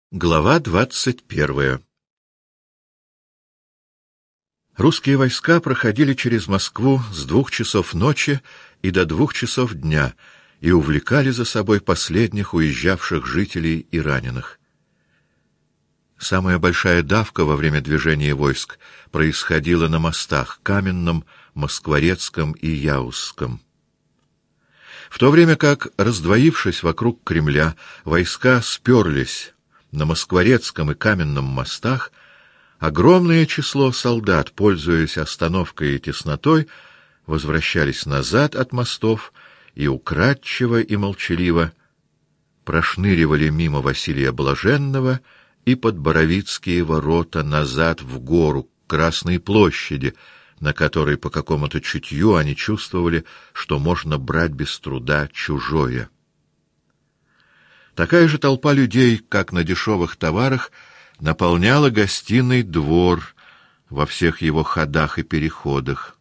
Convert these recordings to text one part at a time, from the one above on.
Глава 21. Русские войска проходили через Москву с 2 часов ночи и до 2 часов дня и увлекали за собой последних уезжавших жителей и раненых. Самая большая давка во время движения войск происходила на мостах Каменном, Москворецком и Яузском. В то время как, раздвоившись вокруг Кремля, войска сперлись на Москворецком и Каменном мостах, огромное число солдат, пользуясь остановкой и теснотой, возвращались назад от мостов и украдчиво и молчаливо прошныривали мимо Василия Блаженного и под Боровицкие ворота назад в гору, к Красной площади, на которой по какому-то чутью они чувствовали, что можно брать без труда чужое. Такая же толпа людей, как на дешевых товарах, наполняла гостиный двор во всех его ходах и переходах.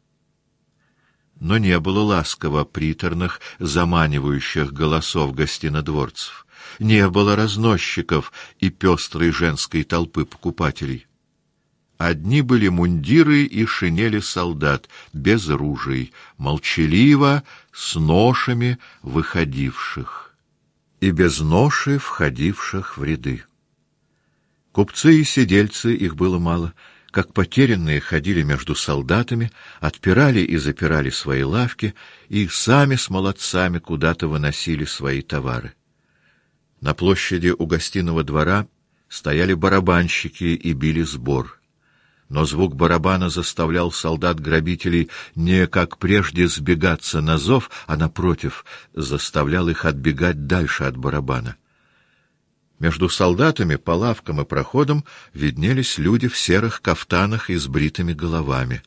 Но не было ласково приторных, заманивающих голосов гостинодворцев, не было разносчиков и пестрой женской толпы покупателей. Одни были мундиры и шинели солдат, без ружей, молчаливо, с ношами выходивших и без ноши входивших в ряды. Купцы и сидельцы, их было мало, как потерянные ходили между солдатами, отпирали и запирали свои лавки и сами с молодцами куда-то выносили свои товары. На площади у гостиного двора стояли барабанщики и били сбор. Но звук барабана заставлял солдат-грабителей не, как прежде, сбегаться на зов, а, напротив, заставлял их отбегать дальше от барабана. Между солдатами по лавкам и проходам виднелись люди в серых кафтанах и с бритыми головами.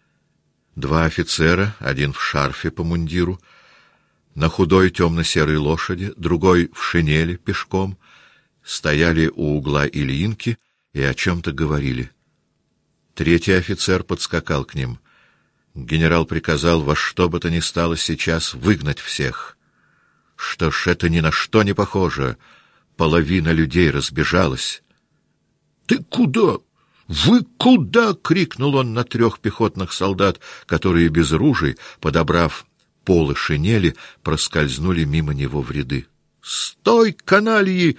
2 офицера, один в шарфе по мундиру, на худой темно-серой лошади, другой в шинели пешком, стояли у угла Ильинки и о чем-то говорили. 3-й офицер подскакал к ним. Генерал приказал во что бы то ни стало сейчас выгнать всех. Что ж, это ни на что не похоже. Половина людей разбежалась. — Ты куда? Вы куда? — крикнул он на 3 пехотных солдат, которые без ружей, подобрав полы шинели, проскользнули мимо него в ряды. — Стой, канальи!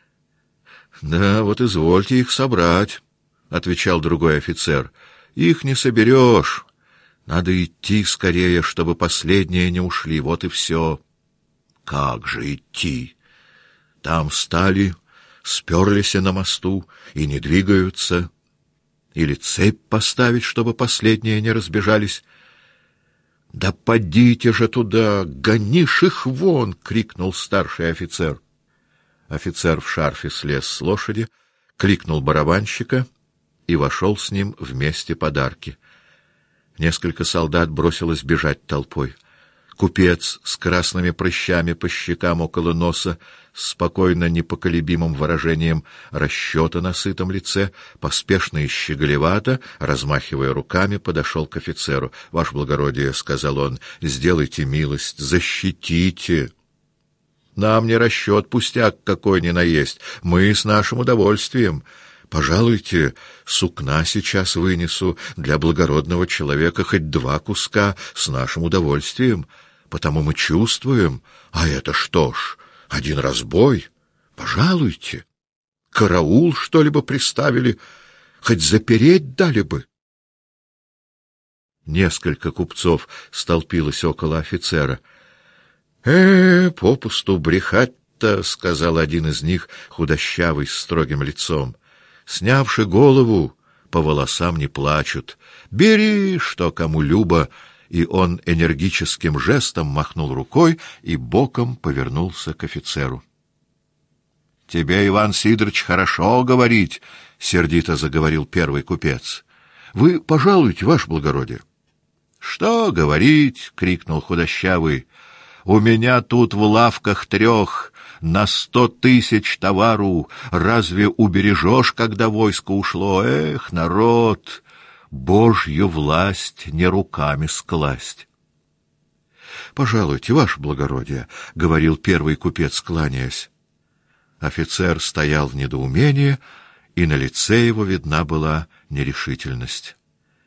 — Да, вот извольте их собрать, — отвечал другой офицер. — Их не соберешь. Надо идти скорее, чтобы последние не ушли. Вот и все. — Как же идти? Там стали, сперлись на мосту и не двигаются. Или цепь поставить, чтобы последние не разбежались. — Да подите же туда, гонишь их вон! — крикнул старший офицер. Офицер в шарфе слез с лошади, кликнул барабанщика и вошел с ним вместе подарки. Несколько солдат бросилось бежать толпой. Купец с красными прыщами по щекам около носа, с спокойно непоколебимым выражением расчета на сытом лице, поспешно и щеголевато, размахивая руками, подошел к офицеру. — Ваше благородие, — сказал он, — сделайте милость, защитите. Нам не расчет пустяк какой ни наесть, мы с нашим удовольствием. Пожалуйте, сукна сейчас вынесу, для благородного человека хоть 2 куска, с нашим удовольствием, потому мы чувствуем. А это что ж, один разбой? Пожалуйте. Караул что-либо приставили, хоть запереть дали бы. Несколько купцов столпилось около офицера. Попусту брехать-то, — сказал один из них, худощавый, с строгим лицом. Снявши голову, по волосам не плачут. Бери, что кому любо. И он энергическим жестом махнул рукой и боком повернулся к офицеру. — Тебе, Иван Сидорович, хорошо говорить, — сердито заговорил первый купец. — Вы пожалуйте, ваше благородие. — Что говорить? — крикнул худощавый. — У меня тут в лавках 3 на 100 000 товару. Разве убережешь, когда войско ушло? Эх, народ! Божью власть не руками скласть. — Пожалуйте, ваше благородие, — говорил первый купец, кланяясь. Офицер стоял в недоумении, и на лице его видна была нерешительность.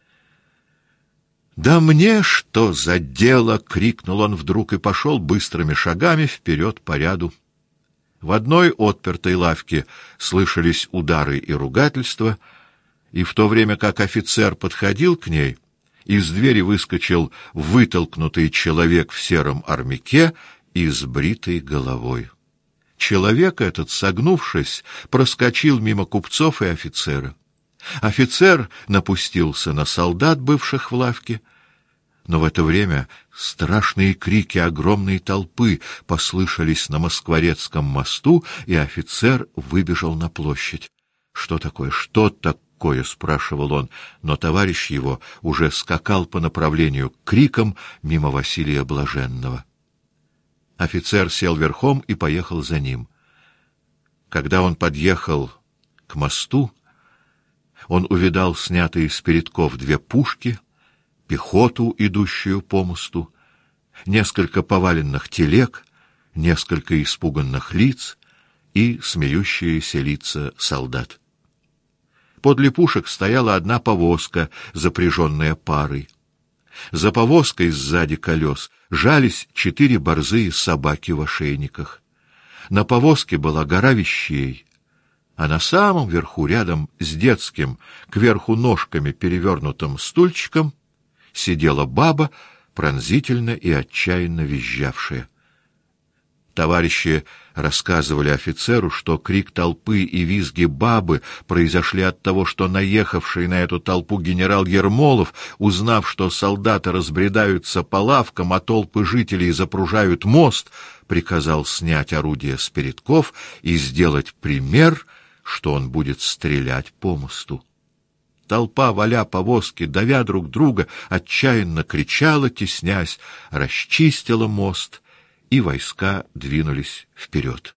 «Да мне что за дело!» — крикнул он вдруг и пошел быстрыми шагами вперед по ряду. В одной отпертой лавке слышались удары и ругательства, и в то время как офицер подходил к ней, из двери выскочил вытолкнутый человек в сером армяке и с бритой головой. Человек этот, согнувшись, проскочил мимо купцов и офицера. Офицер напустился на солдат, бывших в лавке, но в это время страшные крики огромной толпы послышались на Москворецком мосту, и офицер выбежал на площадь. «Что такое? Что такое?» — спрашивал он, но товарищ его уже скакал по направлению к крикам мимо Василия Блаженного. Офицер сел верхом и поехал за ним. Когда он подъехал к мосту, он увидал снятые с передков 2 пушки, пехоту, идущую по мосту, несколько поваленных телег, несколько испуганных лиц и смеющиеся лица солдат. Подле пушек стояла одна повозка, запряженная парой. За повозкой сзади колес жались 4 борзые собаки в ошейниках. На повозке была гора вещей, а на самом верху, рядом с детским, кверху ножками перевернутым стульчиком, сидела баба, пронзительно и отчаянно визжавшая. Товарищи рассказывали офицеру, что крик толпы и визги бабы произошли от того, что наехавший на эту толпу генерал Ермолов, узнав, что солдаты разбредаются по лавкам, а толпы жителей запружают мост, приказал снять орудия с передков и сделать пример, что он будет стрелять по мосту. Толпа, валя повозки, давя друг друга, отчаянно кричала, теснясь, расчистила мост, и войска двинулись вперед.